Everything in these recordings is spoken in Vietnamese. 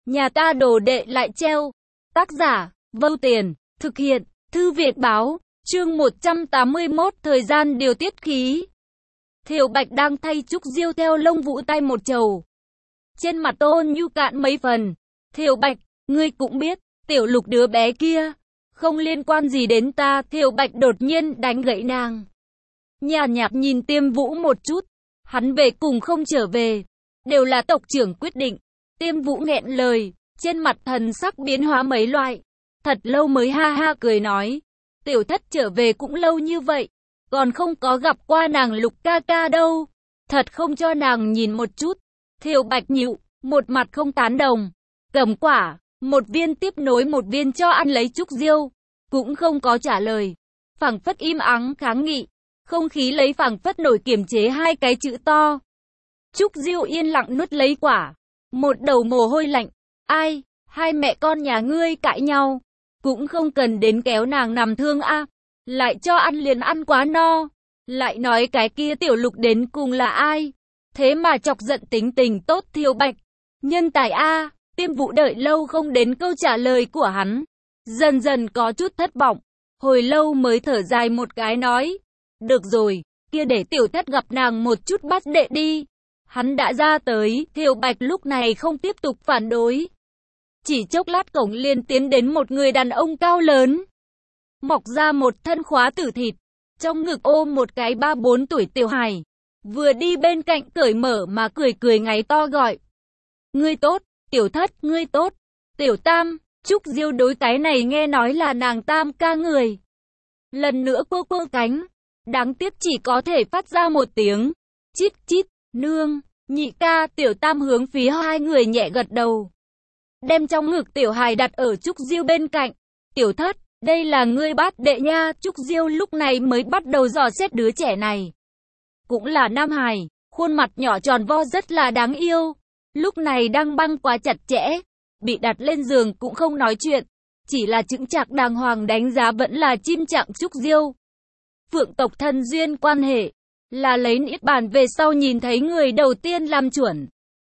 Nhà ta đồ đệ lại treo. Tác giả, Vâu Tiền, thực hiện, Thư viện báo, chương 181 thời gian điều tiết khí. Thiều Bạch đang thay Trúc Diêu theo lông vũ tay một chầu. Trên mặt Tôn Nhu cạn mấy phần. Thiều Bạch, ngươi cũng biết, Tiểu Lục đứa bé kia, không liên quan gì đến ta. Thiều Bạch đột nhiên đánh gãy nàng. Nhàn nhạt nhìn Tiêm Vũ một chút, hắn về cùng không trở về, đều là tộc trưởng quyết định. Tiêm Vũ nghẹn lời, trên mặt thần sắc biến hóa mấy loại. Thật lâu mới ha ha cười nói, tiểu thất trở về cũng lâu như vậy, còn không có gặp qua nàng Lục ca ca đâu. Thật không cho nàng nhìn một chút. Thiều Bạch nhịu, một mặt không tán đồng. Cầm quả, một viên tiếp nối một viên cho ăn lấy Trúc Diêu, cũng không có trả lời. Phảng phất im ắng kháng nghị, không khí lấy phảng phất nổi kiềm chế hai cái chữ to. Trúc Diêu yên lặng nuốt lấy quả, một đầu mồ hôi lạnh. Ai, hai mẹ con nhà ngươi cãi nhau, cũng không cần đến kéo nàng nằm thương a, lại cho ăn liền ăn quá no, lại nói cái kia Tiểu Lục đến cùng là ai, thế mà chọc giận tính tình tốt Thiều Bạch. Nhân tài a. Tiêm Vũ đợi lâu không đến câu trả lời của hắn, dần dần có chút thất vọng, hồi lâu mới thở dài một cái nói, được rồi, kia để tiểu thất gặp nàng một chút bắt đệ đi. Hắn đã ra tới, Thiều Bạch lúc này không tiếp tục phản đối. Chỉ chốc lát cổng liền tiến đến một người đàn ông cao lớn, mọc ra một thân khóa tử thịt, trong ngực ôm một cái 3-4 tuổi tiểu hài, vừa đi bên cạnh cởi mở mà cười ngáy to gọi, ngươi tốt, tiểu thất, ngươi tốt, tiểu tam. Trúc Diêu đối cái này nghe nói là nàng tam ca người, lần nữa quơ cánh, đáng tiếc chỉ có thể phát ra một tiếng chít chít. Nương, nhị ca. Tiểu tam hướng phía hai người nhẹ gật đầu, đem trong ngực tiểu hài đặt ở Trúc Diêu bên cạnh. Tiểu thất, đây là ngươi bát đệ nha. Trúc Diêu lúc này mới bắt đầu dò xét đứa trẻ này, cũng là nam hài, khuôn mặt nhỏ tròn vo rất là đáng yêu, lúc này đang băng quá chặt chẽ, bị đặt lên giường cũng không nói chuyện, chỉ là chững chạc đàng hoàng đánh giá vẫn là chim trạng Trúc Diêu. Phượng tộc thân duyên quan hệ, là lấy niết bàn về sau nhìn thấy người đầu tiên làm chuẩn.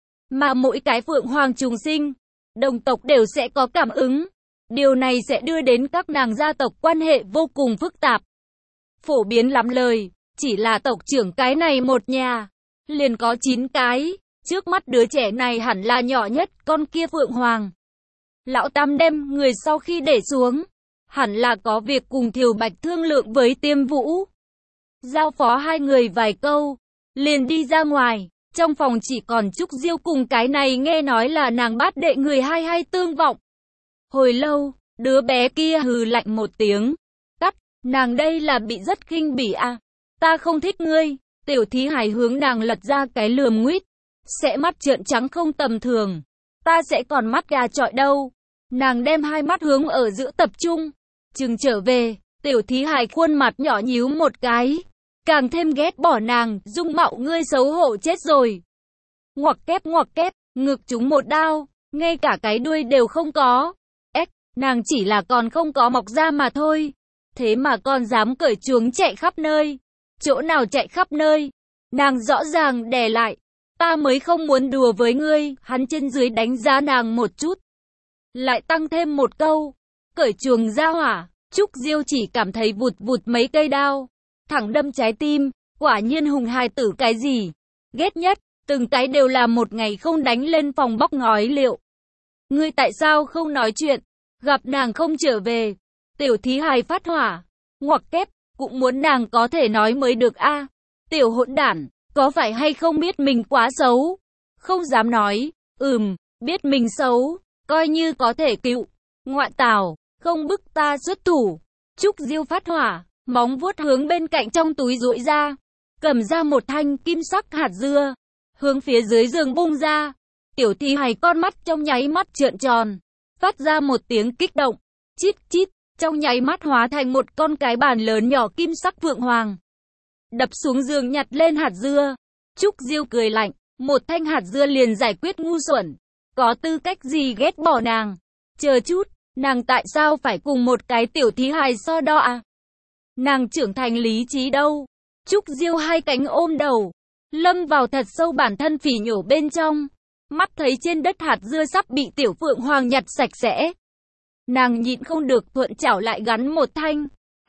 Mà mỗi cái phượng hoàng trùng sinh, đồng tộc đều sẽ có cảm ứng. Điều này sẽ đưa đến các nàng gia tộc quan hệ vô cùng phức tạp. Phổ biến lắm lời, chỉ là tộc trưởng cái này một nhà, liền có 9 cái. Trước mắt đứa trẻ này hẳn là nhỏ nhất, con kia phượng hoàng. Lão Tam đem người sau khi để xuống, hẳn là có việc cùng Thiều Bạch thương lượng với Tiêm Vũ. Giao phó hai người vài câu, liền đi ra ngoài. Trong phòng chỉ còn Trúc Diêu cùng cái này nghe nói là nàng bát đệ người hai tương vọng. Hồi lâu, đứa bé kia hừ lạnh một tiếng. Cắt, nàng đây là bị rất khinh bỉ à. Ta không thích ngươi. Tiểu thí hài hướng nàng lật ra cái lườm nguýt, sẽ mắt trợn trắng không tầm thường. Ta sẽ còn mắt gà chọi đâu. Nàng đem hai mắt hướng ở giữa tập trung, chừng trở về. Tiểu thí hài khuôn mặt nhỏ nhíu một cái, càng thêm ghét bỏ nàng. Dung mạo ngươi xấu hổ chết rồi. Ngoặc kép, ngực chúng một đao, ngay cả cái đuôi đều không có. Nàng chỉ là còn không có mọc ra mà thôi, thế mà còn dám cởi chuống chạy khắp nơi. Chỗ nào chạy khắp nơi, nàng rõ ràng đè lại. Ta mới không muốn đùa với ngươi. Hắn trên dưới đánh giá nàng một chút, lại tăng thêm một câu, cởi chuồng ra hỏa. Trúc Diêu chỉ cảm thấy vụt vụt mấy cây đao, thẳng đâm trái tim. Quả nhiên hùng hài tử cái gì ghét nhất, từng cái đều là một ngày không đánh lên phòng bóc ngói liệu. Ngươi tại sao không nói chuyện? Gặp nàng không trở về. Tiểu thí hài phát hỏa, ngoặc kép, cũng muốn nàng có thể nói mới được a. Tiểu hỗn đản, có phải hay không biết mình quá xấu? Không dám nói. Biết mình xấu, coi như có thể cứu. Ngoại tảo, không bức ta xuất thủ. Trúc Diêu phát hỏa, móng vuốt hướng bên cạnh trong túi duỗi ra, cầm ra một thanh kim sắc hạt dưa, hướng phía dưới giường bung ra. Tiểu thí hài con mắt trong nháy mắt trợn tròn, phát ra một tiếng kích động, chít chít, trong nháy mắt hóa thành một con cái bàn lớn nhỏ kim sắc phượng hoàng, đập xuống giường nhặt lên hạt dưa. Trúc Diêu cười lạnh, một thanh hạt dưa liền giải quyết ngu xuẩn, có tư cách gì ghét bỏ nàng? Chờ chút, nàng tại sao phải cùng một cái tiểu thí hài so đo à? Nàng trưởng thành lý trí đâu? Trúc Diêu hai cánh ôm đầu, lâm vào thật sâu bản thân phỉ nhổ bên trong. mắt thấy trên đất hạt dưa sắp bị Tiểu Phượng Hoàng nhặt sạch sẽ. Nàng nhịn không được thuận chảo lại gắn một thanh.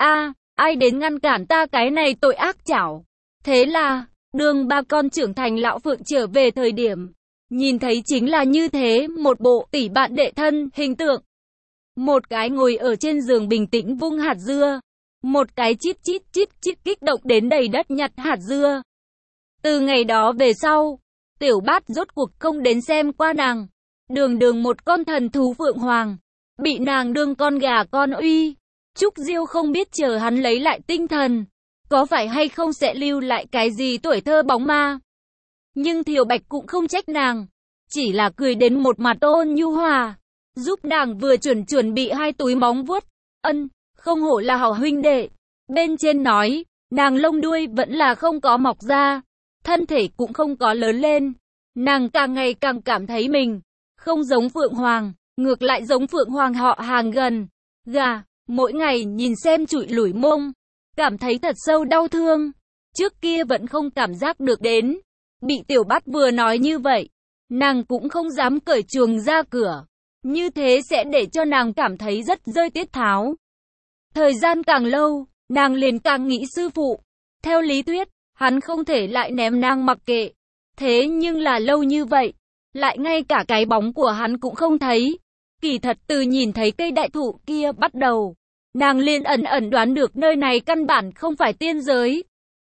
Ai đến ngăn cản ta cái này tội ác chảo. Thế là, đường ba con trưởng thành lão Phượng trở về thời điểm, nhìn thấy chính là như thế, một bộ tỷ bạn đệ thân hình tượng. Một cái ngồi ở trên giường bình tĩnh vung hạt dưa, một cái chít chít kích động đến đầy đất nhặt hạt dưa. Từ ngày đó về sau, Tiểu Bát rốt cuộc không đến xem qua nàng. Đường một con thần thú Phượng Hoàng, bị nàng đương con gà con uy. Trúc Diêu không biết chờ hắn lấy lại tinh thần, có phải hay không sẽ lưu lại cái gì tuổi thơ bóng ma. Nhưng Thiều Bạch cũng không trách nàng, chỉ là cười đến một mặt ôn nhu hòa, giúp nàng vừa chuẩn bị hai túi móng vuốt. Không hổ là hảo huynh đệ. Bên trên nói, nàng lông đuôi vẫn là không có mọc ra, thân thể cũng không có lớn lên. Nàng càng ngày càng cảm thấy mình không giống Phượng Hoàng, ngược lại giống Phượng Hoàng họ hàng gần gà, mỗi ngày nhìn xem trụi lủi mông, cảm thấy thật sâu đau thương. Trước kia vẫn không cảm giác được đến, bị Tiểu Bát vừa nói như vậy, nàng cũng không dám cởi chuồng ra cửa, như thế sẽ để cho nàng cảm thấy rất rơi tiết tháo. Thời gian càng lâu, nàng liền càng nghĩ sư phụ. Theo lý thuyết, hắn không thể lại ném nàng mặc kệ. Thế nhưng là lâu như vậy, lại ngay cả cái bóng của hắn cũng không thấy. Kỳ thật từ nhìn thấy cây đại thụ kia bắt đầu, nàng liền ẩn đoán được nơi này căn bản không phải tiên giới.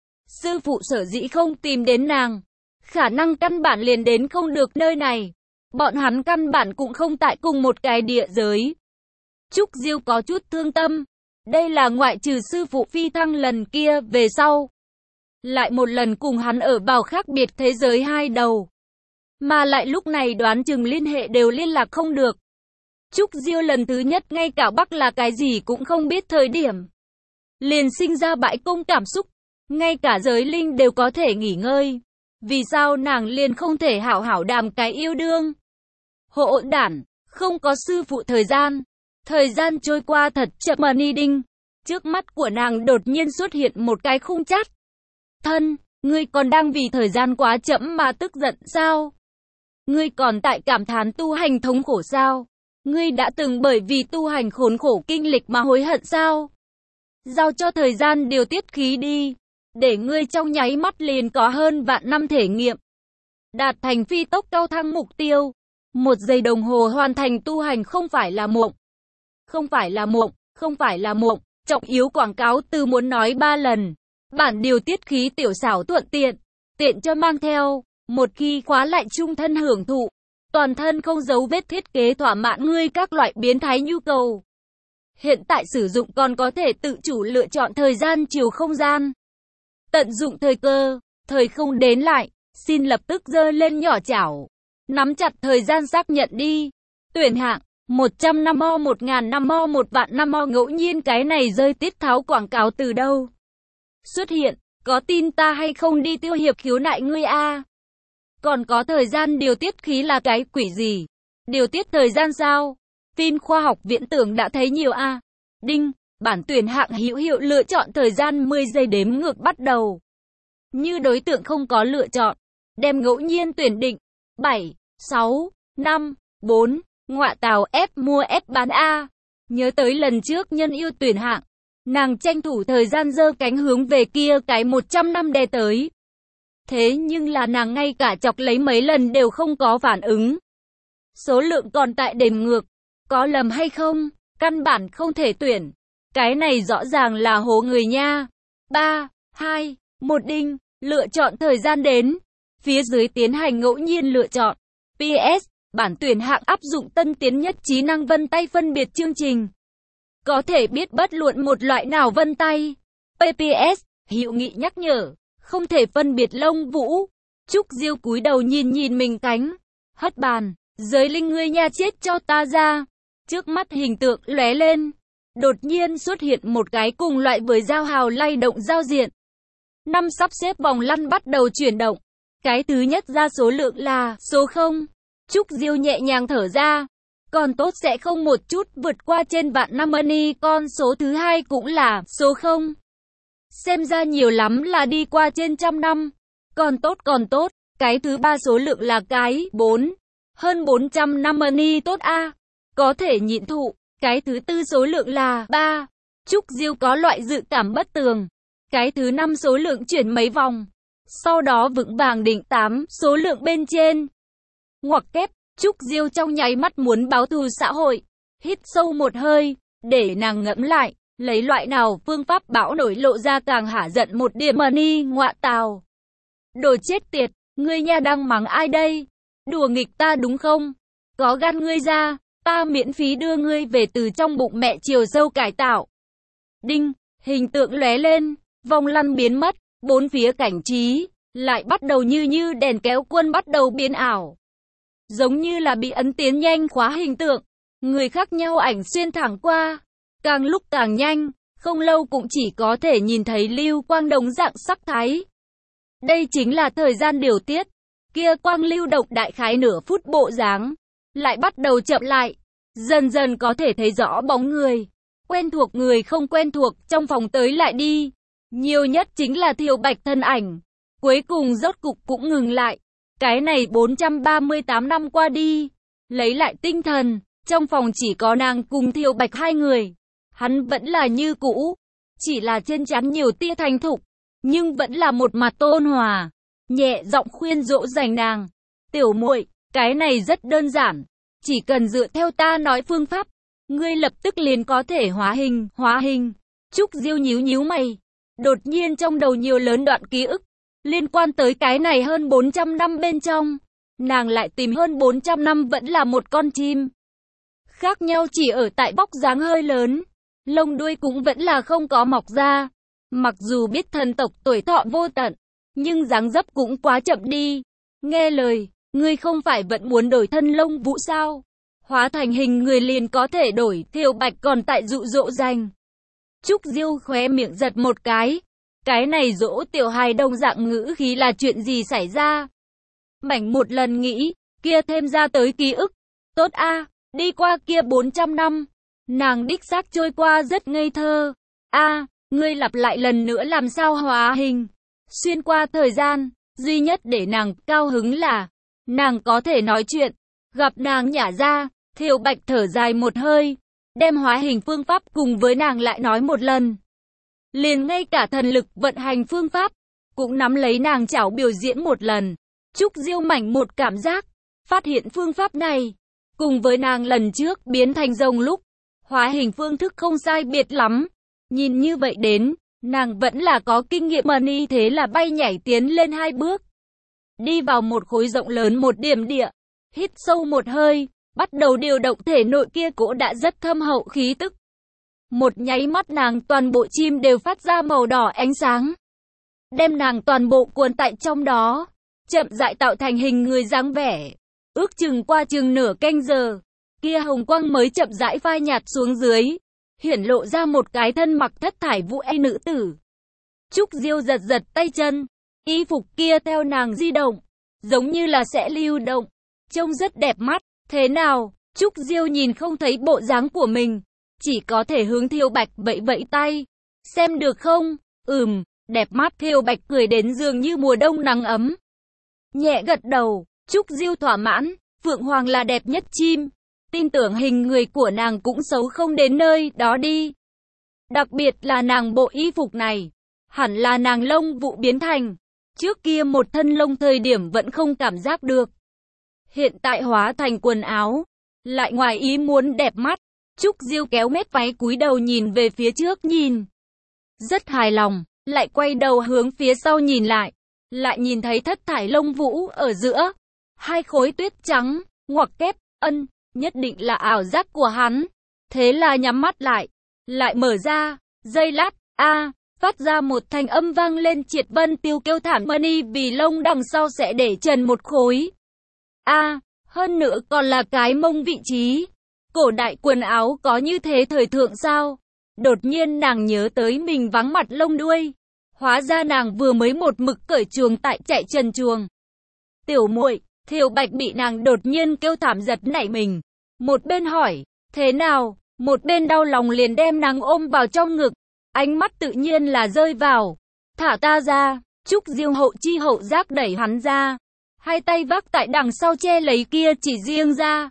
Sư phụ sở dĩ không tìm đến nàng, khả năng căn bản liền đến không được nơi này. Bọn hắn căn bản cũng không tại cùng một cái địa giới. Trúc Diêu có chút thương tâm. Đây là ngoại trừ sư phụ phi thăng lần kia về sau, lại một lần cùng hắn ở vào khác biệt thế giới hai đầu. Mà lại lúc này đoán chừng liên hệ đều liên lạc không được. Trúc Diêu lần thứ nhất ngay cả Bắc là cái gì cũng không biết thời điểm, liền sinh ra bãi công cảm xúc. Ngay cả giới linh đều có thể nghỉ ngơi. Vì sao nàng liền không thể hảo hảo đàm cái yêu đương? Hộ đản, không có sư phụ thời gian. Thời gian trôi qua thật chậm mà ni đinh. Trước mắt của nàng đột nhiên xuất hiện một cái khung chát. Thân, ngươi còn đang vì thời gian quá chậm mà tức giận sao? Ngươi còn tại cảm thán tu hành thống khổ sao? Ngươi đã từng bởi vì tu hành khốn khổ kinh lịch mà hối hận sao? Giao cho thời gian điều tiết khí đi, để ngươi trong nháy mắt liền có hơn vạn năm thể nghiệm, đạt thành phi tốc cao thăng mục tiêu. 1 giây đồng hồ hoàn thành tu hành không phải là mộng. Không phải là mộng. Trọng yếu quảng cáo từ muốn nói 3 lần. Bản điều tiết khí tiểu xảo thuận tiện cho mang theo. Một khi khóa lại trung thân hưởng thụ, toàn thân không dấu vết thiết kế thỏa mãn ngươi các loại biến thái nhu cầu. Hiện tại sử dụng còn có thể tự chủ lựa chọn thời gian chiều không gian. Tận dụng thời cơ, thời không đến lại, xin lập tức giơ lên nhỏ chảo. Nắm chặt thời gian xác nhận đi. Tuyển hạng 100 năm o, 1000 năm o, 1 vạn năm o. Ngẫu nhiên cái này rơi tiết tháo quảng cáo từ đâu xuất hiện, có tin ta hay không đi tiêu hiệp khiếu nại ngươi a? Còn có thời gian điều tiết khí là cái quỷ gì? Điều tiết thời gian sao? Tin khoa học viễn tưởng đã thấy nhiều a. Đinh, bản tuyển hạng hữu hiệu lựa chọn thời gian 10 giây đếm ngược bắt đầu. Như đối tượng không có lựa chọn, đem ngẫu nhiên tuyển định. 7, 6, 5, 4, ngọa tào ép mua ép bán a. Nhớ tới lần trước nhân yêu tuyển hạng, nàng tranh thủ thời gian giơ cánh hướng về kia cái 100 năm đè tới. Thế nhưng là nàng ngay cả chọc lấy mấy lần đều không có phản ứng. Số lượng còn tại đếm ngược, có lầm hay không? Căn bản không thể tuyển. Cái này rõ ràng là hố người nha. 3, 2, 1 đinh, lựa chọn thời gian đến. Phía dưới tiến hành ngẫu nhiên lựa chọn. PS, bản tuyển hạng áp dụng tân tiến nhất trí năng vân tay phân biệt chương trình. Có thể biết bất luận một loại nào vân tay. PPS, hữu nghị nhắc nhở, không thể phân biệt lông vũ. Trúc Diêu cúi đầu nhìn mình cánh. Hất bàn, giới linh ngươi nha chết cho ta ra. Trước mắt hình tượng lóe lên. Đột nhiên xuất hiện một cái cùng loại với giao hào lay động giao diện. 5 sắp xếp vòng lăn bắt đầu chuyển động. Cái thứ nhất ra số lượng là số 0. Trúc Diêu nhẹ nhàng thở ra. Còn tốt sẽ không một chút vượt qua trên vạn năm money. Con số thứ hai cũng là số 0. Xem ra nhiều lắm là đi qua trên 100 năm. Còn tốt. Cái thứ ba số lượng là cái 4. hơn 400 năm money tốt a. Có thể nhịn thụ. Cái thứ tư số lượng là 3. Trúc Diêu có loại dự cảm bất tường. Cái thứ năm số lượng chuyển mấy vòng. Sau đó vững vàng định 8 số lượng bên trên. Ngoặc kép, Trúc Diêu trong nháy mắt muốn báo thù xã hội. Hít sâu một hơi, để nàng ngẫm lại, lấy loại nào phương pháp bão nổi lộ ra càng hả giận một điểm money ngọa tào. Đồ chết tiệt, ngươi nha đang mắng ai đây? Đùa nghịch ta đúng không? Có gan ngươi ra, ta miễn phí đưa ngươi về từ trong bụng mẹ chiều sâu cải tạo. Đinh, hình tượng lóe lên, vòng lăn biến mất, bốn phía cảnh trí lại bắt đầu như đèn kéo quân bắt đầu biến ảo. Giống như là bị ấn tiến nhanh khóa hình tượng, người khác nhau ảnh xuyên thẳng qua, càng lúc càng nhanh, không lâu cũng chỉ có thể nhìn thấy lưu quang đồng dạng sắc thái. Đây chính là thời gian điều tiết, kia quang lưu động đại khái nửa phút bộ dáng, lại bắt đầu chậm lại, dần dần có thể thấy rõ bóng người, quen thuộc người không quen thuộc trong phòng tới lại đi, nhiều nhất chính là Thiều Bạch thân ảnh, cuối cùng rốt cục cũng ngừng lại. Cái này 438 năm qua đi, lấy lại tinh thần, trong phòng chỉ có nàng cùng Thiều Bạch hai người. Hắn vẫn là như cũ, chỉ là trên trán nhiều tia thành thục, nhưng vẫn là một mặt tôn hòa, nhẹ giọng khuyên dỗ dành nàng. Tiểu muội, cái này rất đơn giản, chỉ cần dựa theo ta nói phương pháp, ngươi lập tức liền có thể hóa hình. Trúc Diêu nhíu mày, đột nhiên trong đầu nhiều lớn đoạn ký ức, liên quan tới cái này hơn 400 năm bên trong, nàng lại tìm hơn 400 năm vẫn là một con chim. Khác nhau chỉ ở tại vóc dáng hơi lớn, lông đuôi cũng vẫn là không có mọc ra. Mặc dù biết thần tộc tuổi thọ vô tận, nhưng dáng dấp cũng quá chậm đi. Nghe lời, ngươi không phải vẫn muốn đổi thân lông vũ sao? Hóa thành hình người liền có thể đổi, Thiều Bạch còn tại dụ dỗ dành. Trúc Diêu khóe miệng giật một cái. Cái này dỗ tiểu hài đồng dạng ngữ khí là chuyện gì xảy ra? Mảnh một lần nghĩ, kia thêm ra tới ký ức. Tốt a, đi qua kia 400 năm, nàng đích xác trôi qua rất ngây thơ. A, ngươi lặp lại lần nữa làm sao hóa hình? Xuyên qua thời gian, duy nhất để nàng cao hứng là nàng có thể nói chuyện. Gặp nàng nhả ra, Thiều Bạch thở dài một hơi, đem hóa hình phương pháp cùng với nàng lại nói một lần. Liền ngay cả thần lực vận hành phương pháp, cũng nắm lấy nàng chảo biểu diễn một lần. Trúc Diêu mảnh một cảm giác, phát hiện phương pháp này, cùng với nàng lần trước biến thành rồng lúc, hóa hình phương thức không sai biệt lắm. Nhìn như vậy đến, nàng vẫn là có kinh nghiệm money, thế là bay nhảy tiến lên 2 bước. Đi vào một khối rộng lớn một điểm địa, hít sâu một hơi, bắt đầu điều động thể nội kia cỗ đã rất thâm hậu khí tức. Một nháy mắt nàng toàn bộ chim đều phát ra màu đỏ ánh sáng. Đem nàng toàn bộ cuốn tại trong đó, chậm rãi tạo thành hình người dáng vẻ. Ước chừng qua chừng nửa canh giờ, kia hồng quang mới chậm rãi phai nhạt xuống dưới, hiển lộ ra một cái thân mặc thất thải vũ y nữ tử. Trúc Diêu giật tay chân, y phục kia theo nàng di động, giống như là sẽ lưu động, trông rất đẹp mắt. Thế nào? Trúc Diêu nhìn không thấy bộ dáng của mình, chỉ có thể hướng Thiều Bạch vẫy tay. Xem được không? Đẹp mắt. Thiều Bạch cười đến dường như mùa đông nắng ấm. Nhẹ gật đầu, Trúc Diêu thỏa mãn, Phượng Hoàng là đẹp nhất chim. Tin tưởng hình người của nàng cũng xấu không đến nơi đó đi. Đặc biệt là nàng bộ y phục này, hẳn là nàng lông vũ biến thành. Trước kia một thân lông thời điểm vẫn không cảm giác được. Hiện tại hóa thành quần áo, lại ngoài ý muốn đẹp mắt. Trúc Diêu kéo mét váy cúi đầu nhìn về phía trước nhìn. Rất hài lòng, lại quay đầu hướng phía sau nhìn lại nhìn thấy thất thải lông vũ ở giữa. 2 khối tuyết trắng, ngoặc kép, nhất định là ảo giác của hắn. Thế là nhắm mắt lại mở ra, giây lát, phát ra một thanh âm vang lên triệt vân tiêu kêu thảm money vì lông đằng sau sẽ để trần một khối. Hơn nữa còn là cái mông vị trí. Cổ đại quần áo có như thế thời thượng sao? Đột nhiên nàng nhớ tới mình vắng mặt lông đuôi. Hóa ra nàng vừa mới một mực cởi chuồng tại chạy trần chuồng. Tiểu muội, Thiều Bạch bị nàng đột nhiên kêu thảm giật nảy mình. Một bên hỏi, thế nào? Một bên đau lòng liền đem nàng ôm vào trong ngực. Ánh mắt tự nhiên là rơi vào. Thả ta ra. Trúc Diêu hậu chi hậu giác đẩy hắn ra. hai tay vác tại đằng sau che lấy kia chỉ riêng ra.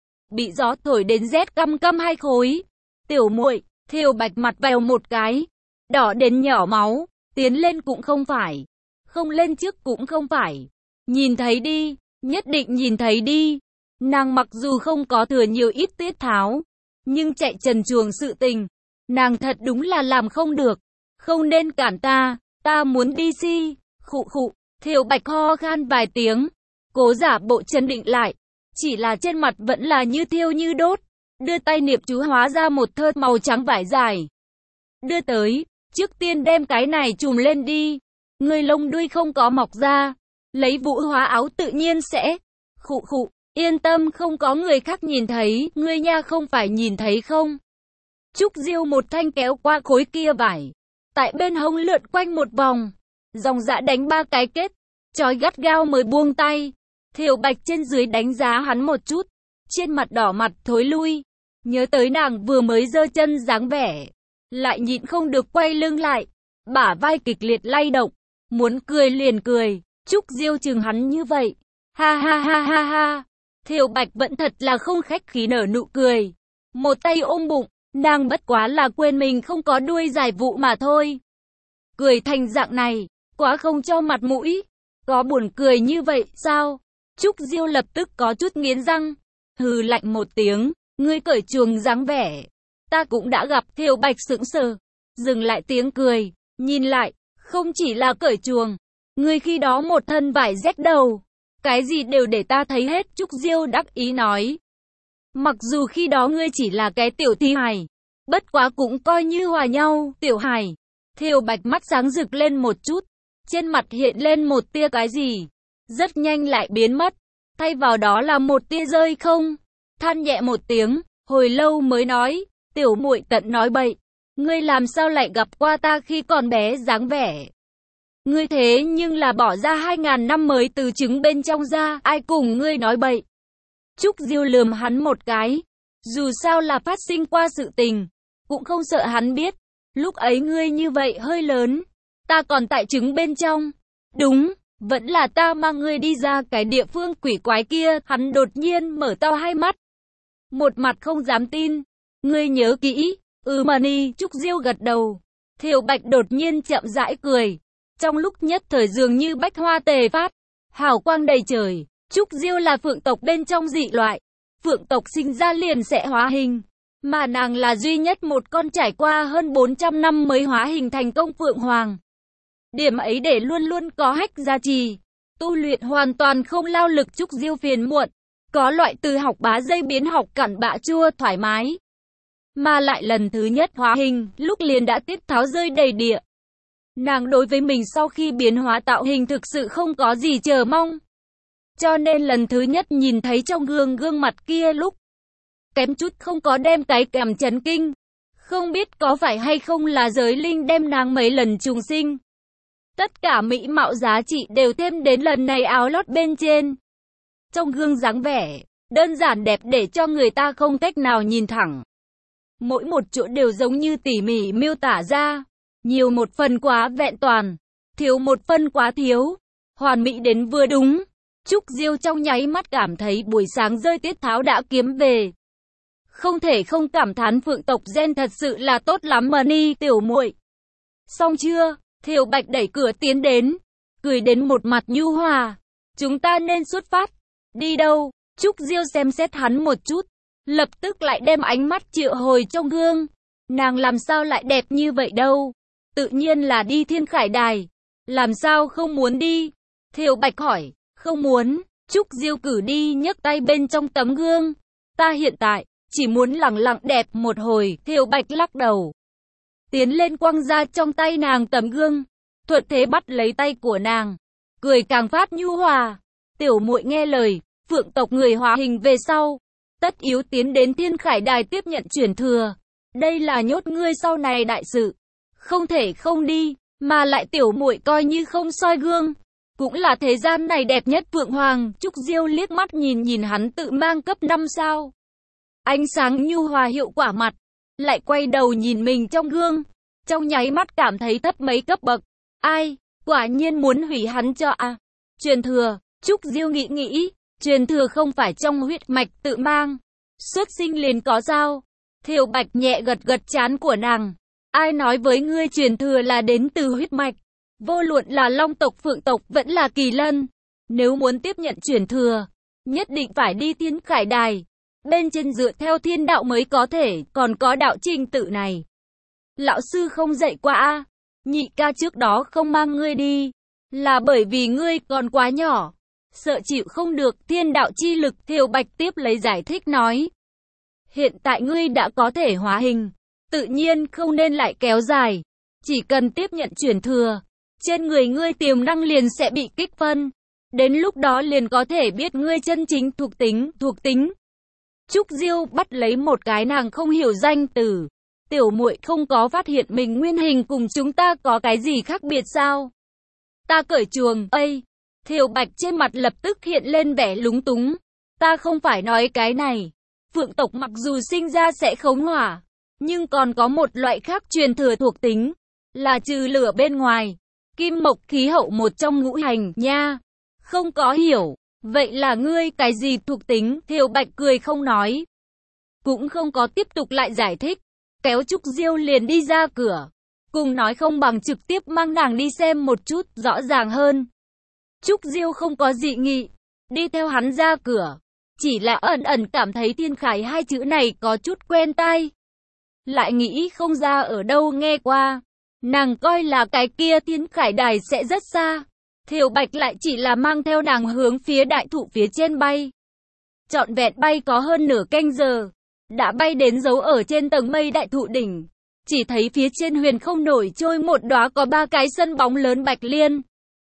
Bị gió thổi đến rét căm căm hai khối. Tiểu muội, Thiều Bạch mặt vèo một cái, đỏ đến nhỏ máu, tiến lên cũng không phải, không lên trước cũng không phải. Nhìn thấy đi, nhất định nhìn thấy đi. Nàng mặc dù không có thừa nhiều ít tiết tháo, nhưng chạy trần truồng sự tình, nàng thật đúng là làm không được. Không nên cản ta muốn đi si. Khụ khụ, Thiều Bạch ho khan vài tiếng, cố giả bộ chấn định lại, chỉ là trên mặt vẫn là như thiêu như đốt, đưa tay niệm chú hóa ra một thớt màu trắng vải dài. Đưa tới, trước tiên đem cái này trùm lên đi, người lông đuôi không có mọc ra, lấy vũ hóa áo tự nhiên sẽ. Khụ khụ, yên tâm không có người khác nhìn thấy, ngươi nha không phải nhìn thấy không. Trúc Diêu một thanh kéo qua khối kia vải, tại bên hông lượn quanh một vòng, dòng dã đánh 3 cái kết, trói gắt gao mới buông tay. Thiều Bạch trên dưới đánh giá hắn một chút, trên mặt đỏ mặt thối lui, nhớ tới nàng vừa mới giơ chân dáng vẻ, lại nhịn không được quay lưng lại, bả vai kịch liệt lay động, muốn cười liền cười. Trúc Diêu chừng hắn như vậy, ha ha ha ha ha. Thiều Bạch vẫn thật là không khách khí nở nụ cười, một tay ôm bụng, nàng bất quá là quên mình không có đuôi dài vụ mà thôi. Cười thành dạng này, quá không cho mặt mũi, có buồn cười như vậy sao? Trúc Diêu lập tức có chút nghiến răng, hừ lạnh một tiếng, ngươi cởi chuồng dáng vẻ, ta cũng đã gặp. Thiều Bạch sững sờ, dừng lại tiếng cười, nhìn lại, không chỉ là cởi chuồng, ngươi khi đó một thân vải rách đầu, cái gì đều để ta thấy hết. Trúc Diêu đắc ý nói, mặc dù khi đó ngươi chỉ là cái tiểu thi hài, bất quá cũng coi như hòa nhau, tiểu hài. Thiều Bạch mắt sáng rực lên một chút, trên mặt hiện lên một tia cái gì, rất nhanh lại biến mất, thay vào đó là một tia rơi không. Than nhẹ một tiếng, hồi lâu mới nói, tiểu muội tận nói bậy, ngươi làm sao lại gặp qua ta khi còn bé dáng vẻ. Ngươi thế nhưng là bỏ ra 2000 năm mới từ trứng bên trong ra, ai cùng ngươi nói bậy. Trúc Diêu lườm hắn một cái, dù sao là phát sinh qua sự tình, cũng không sợ hắn biết, lúc ấy ngươi như vậy hơi lớn, ta còn tại trứng bên trong. Đúng, vẫn là ta mang ngươi đi ra cái địa phương quỷ quái kia. Hắn đột nhiên mở to hai mắt, một mặt không dám tin. Ngươi nhớ kỹ, Mani. Trúc Diêu gật đầu. Thiều Bạch đột nhiên chậm rãi cười, trong lúc nhất thời dường như bách hoa tề phát, hào quang đầy trời. Trúc Diêu là phượng tộc bên trong dị loại, phượng tộc sinh ra liền sẽ hóa hình, mà nàng là duy nhất một con trải qua hơn 400 năm mới hóa hình thành công phượng hoàng. Điểm ấy để luôn luôn có hách gia trì, tu luyện hoàn toàn không lao lực. Trúc Diêu phiền muộn, có loại từ học bá dây biến học cặn bã chua thoải mái, mà lại lần thứ nhất hóa hình, lúc liền đã tiết tháo rơi đầy địa. Nàng đối với mình sau khi biến hóa tạo hình thực sự không có gì chờ mong, cho nên lần thứ nhất nhìn thấy trong gương mặt kia lúc, kém chút không có đem cái cảm chấn kinh. Không biết có phải hay không là giới linh đem nàng mấy lần trùng sinh, tất cả mỹ mạo giá trị đều thêm đến lần này áo lót bên trên. Trong gương dáng vẻ, đơn giản đẹp để cho người ta không cách nào nhìn thẳng. Mỗi một chỗ đều giống như tỉ mỉ miêu tả ra, nhiều một phần quá vẹn toàn, thiếu một phần quá thiếu, hoàn mỹ đến vừa đúng. Trúc Diêu trong nháy mắt cảm thấy buổi sáng rơi tiết tháo đã kiếm về. Không thể không cảm thán phượng tộc gen thật sự là tốt lắm Mani tiểu muội. Xong chưa? Thiều Bạch đẩy cửa tiến đến, cười đến một mặt nhu hòa. Chúng ta nên xuất phát. Đi đâu? Trúc Diêu xem xét hắn một chút, lập tức lại đem ánh mắt triệu hồi trong gương. Nàng làm sao lại đẹp như vậy đâu? Tự nhiên là đi Thiên Khải Đài. Làm sao không muốn đi? Thiều Bạch hỏi. Không muốn. Trúc Diêu cử đi nhấc tay bên trong tấm gương. Ta hiện tại chỉ muốn lẳng lặng đẹp một hồi. Thiều Bạch lắc đầu, tiến lên quăng ra trong tay nàng tấm gương, thuận thế bắt lấy tay của nàng, cười càng phát nhu hòa. Tiểu muội nghe lời, phượng tộc người hóa hình về sau, tất yếu tiến đến Thiên Khải Đài tiếp nhận truyền thừa. Đây là nhốt ngươi sau này đại sự, không thể không đi, mà lại tiểu muội coi như không soi gương, cũng là thế gian này đẹp nhất phượng hoàng. Trúc Diêu liếc mắt nhìn hắn tự mang cấp 5 sao. Ánh sáng nhu hòa hiệu quả mặt, lại quay đầu nhìn mình trong gương, trong nháy mắt cảm thấy thấp mấy cấp bậc. Ai, quả nhiên muốn hủy hắn cho à? Truyền thừa, Trúc Diêu nghĩ nghĩ, truyền thừa không phải trong huyết mạch tự mang, xuất sinh liền có sao? Thiều Bạch nhẹ gật gật trán của nàng. Ai nói với ngươi truyền thừa là đến từ huyết mạch? Vô luận là Long tộc, Phượng tộc vẫn là Kỳ Lân. Nếu muốn tiếp nhận truyền thừa, nhất định phải đi Thiên Khải Đài. Bên trên dựa theo thiên đạo mới có thể, còn có đạo trình tự này. Lão sư không dạy qua a. Nhị ca trước đó không mang ngươi đi, là bởi vì ngươi còn quá nhỏ, sợ chịu không được thiên đạo chi lực. Thiều Bạch tiếp lấy giải thích nói. Hiện tại ngươi đã có thể hóa hình, tự nhiên không nên lại kéo dài. Chỉ cần tiếp nhận truyền thừa, trên người ngươi tiềm năng liền sẽ bị kích phân. Đến lúc đó liền có thể biết ngươi chân chính thuộc tính. Trúc Diêu bắt lấy một cái nàng không hiểu danh từ. Tiểu muội không có phát hiện mình nguyên hình cùng chúng ta có cái gì khác biệt sao? Ta cởi chuồng, ây. Thiều Bạch trên mặt lập tức hiện lên vẻ lúng túng. Ta không phải nói cái này. Phượng tộc mặc dù sinh ra sẽ khống hỏa, nhưng còn có một loại khác truyền thừa thuộc tính, là trừ lửa bên ngoài. Kim mộc khí hậu một trong ngũ hành nha. Không có hiểu. Vậy là ngươi cái gì thuộc tính? Thiều Bạch cười không nói. Cũng không có tiếp tục lại giải thích. Kéo Trúc Diêu liền đi ra cửa. Cùng nói không bằng trực tiếp mang nàng đi xem một chút rõ ràng hơn. Trúc Diêu không có dị nghị, đi theo hắn ra cửa. Chỉ là ẩn ẩn cảm thấy Thiên Khải hai chữ này có chút quen tai. Lại nghĩ không ra ở đâu nghe qua. Nàng coi là cái kia Thiên Khải Đài sẽ rất xa. Thiều Bạch lại chỉ là mang theo nàng hướng phía đại thụ phía trên bay. Trọn vẹn bay có hơn nửa canh giờ. Đã bay đến dấu ở trên tầng mây đại thụ đỉnh. Chỉ thấy phía trên huyền không nổi trôi một đóa có 3 cái sân bóng lớn bạch liên.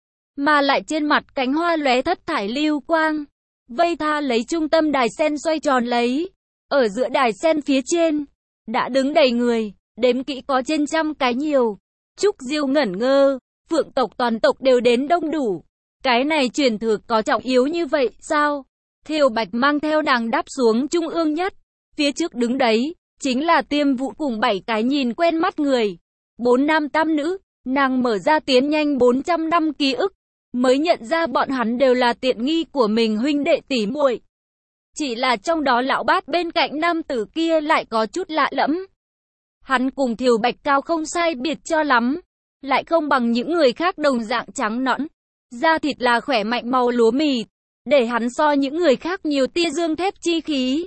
Mà lại trên mặt cánh hoa lóe thất thải lưu quang. Vây tha lấy trung tâm đài sen xoay tròn lấy. Ở giữa đài sen phía trên, đã đứng đầy người, đếm kỹ có trên 100 cái nhiều. Trúc Diêu ngẩn ngơ, Phượng tộc toàn tộc đều đến đông đủ. Cái này truyền thừa có trọng yếu như vậy sao? Thiều Bạch mang theo nàng đáp xuống trung ương nhất. Phía trước đứng đấy, chính là Tiêm Vũ cùng 7 cái nhìn quen mắt người. 4 nam tam nữ, nàng mở ra tiến nhanh 400 năm ký ức, mới nhận ra bọn hắn đều là tiện nghi của mình huynh đệ tỷ muội. Chỉ là trong đó lão bát bên cạnh nam tử kia lại có chút lạ lẫm. Hắn cùng Thiều Bạch cao không sai biệt cho lắm, lại không bằng những người khác đồng dạng trắng nõn, da thịt là khỏe mạnh màu lúa mì, để hắn so những người khác nhiều tia dương thép chi khí.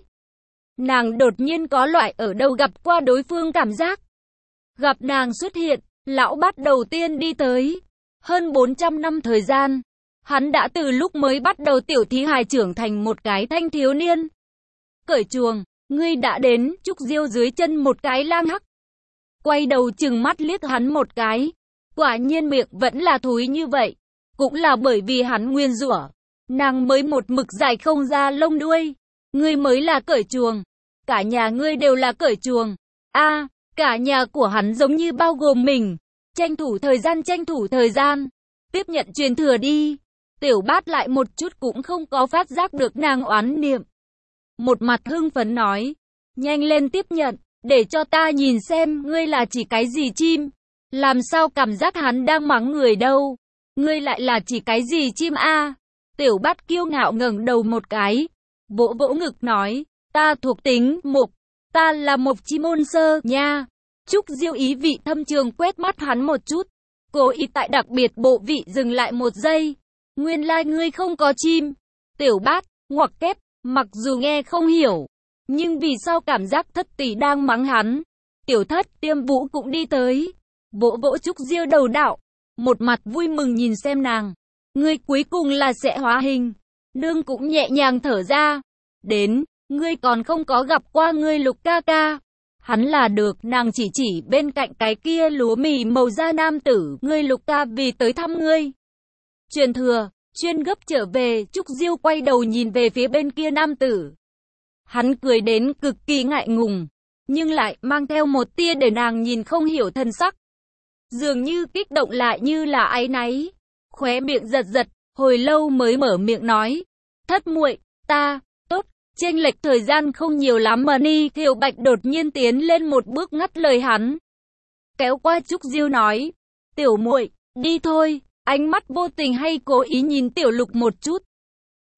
Nàng đột nhiên có loại ở đâu gặp qua đối phương cảm giác. Gặp nàng xuất hiện, lão bát đầu tiên đi tới. Hơn 400 năm thời gian, hắn đã từ lúc mới bắt đầu tiểu thí hài trưởng thành một cái thanh thiếu niên. Cởi chuồng, ngươi đã đến. Trúc Diêu dưới chân một cái lang hắc. Quay đầu chừng mắt liếc hắn một cái. Quả nhiên miệng vẫn là thúi như vậy. Cũng là bởi vì hắn nguyên rủa, nàng mới một mực dài không ra lông đuôi. Ngươi mới là cởi chuồng. Cả nhà ngươi đều là cởi chuồng. A, cả nhà của hắn giống như bao gồm mình. Tranh thủ thời gian. Tiếp nhận truyền thừa đi. Tiểu Bát lại một chút cũng không có phát giác được nàng oán niệm. Một mặt hưng phấn nói. Nhanh lên tiếp nhận, để cho ta nhìn xem ngươi là chỉ cái gì chim. Làm sao cảm giác hắn đang mắng người đâu. Ngươi lại là chỉ cái gì chim a? Tiểu Bát kiêu ngạo ngẩng đầu một cái. Vỗ vỗ ngực nói. Ta thuộc tính mộc. Ta là mộc chi môn sơ nha. Trúc Diêu ý vị thâm trường quét mắt hắn một chút. Cố ý tại đặc biệt bộ vị dừng lại một giây. Nguyên lai ngươi không có chim. Tiểu Bát, ngoặc kép, mặc dù nghe không hiểu, nhưng vì sao cảm giác thất tỷ đang mắng hắn. Tiểu thất Tiêm Vũ cũng đi tới. Vỗ vỗ Trúc Diêu đầu đạo. Một mặt vui mừng nhìn xem nàng. Ngươi cuối cùng là sẽ hóa hình. Nương cũng nhẹ nhàng thở ra. Đến, ngươi còn không có gặp qua ngươi Lục ca ca. Hắn là được, nàng chỉ bên cạnh cái kia lúa mì màu da nam tử. Ngươi Lục ca vì tới thăm ngươi. Truyền thừa, chuyên gấp trở về. Trúc Diêu quay đầu nhìn về phía bên kia nam tử. Hắn cười đến cực kỳ ngại ngùng, nhưng lại mang theo một tia để nàng nhìn không hiểu thân sắc. Dường như kích động lại như là áy náy. Khóe miệng giật giật, hồi lâu mới mở miệng nói. Thất muội, ta, tốt, chênh lệch thời gian không nhiều lắm mà ni. Thiều Bạch đột nhiên tiến lên một bước ngắt lời hắn. Kéo qua Trúc Diêu nói. Tiểu muội, đi thôi. Ánh mắt vô tình hay cố ý nhìn Tiểu Lục một chút.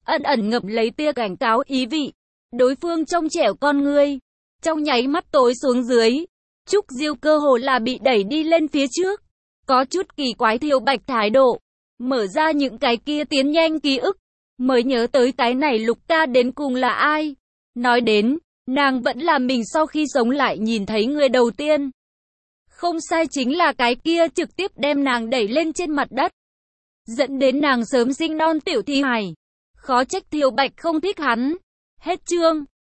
ẩn ẩn ngậm lấy tia cảnh cáo ý vị. Đối phương trong trẻo con ngươi, trong nháy mắt tối xuống dưới. Trúc Diêu cơ hồ là bị đẩy đi lên phía trước. Có chút kỳ quái Thiều Bạch thái độ. Mở ra những cái kia tiến nhanh ký ức. Mới nhớ tới cái này Lục ca đến cùng là ai. Nói đến, nàng vẫn là mình sau khi sống lại nhìn thấy người đầu tiên. Không sai, chính là cái kia trực tiếp đem nàng đẩy lên trên mặt đất. Dẫn đến nàng sớm sinh non tiểu thi hài. Khó trách Thiều Bạch không thích hắn. Hết chương.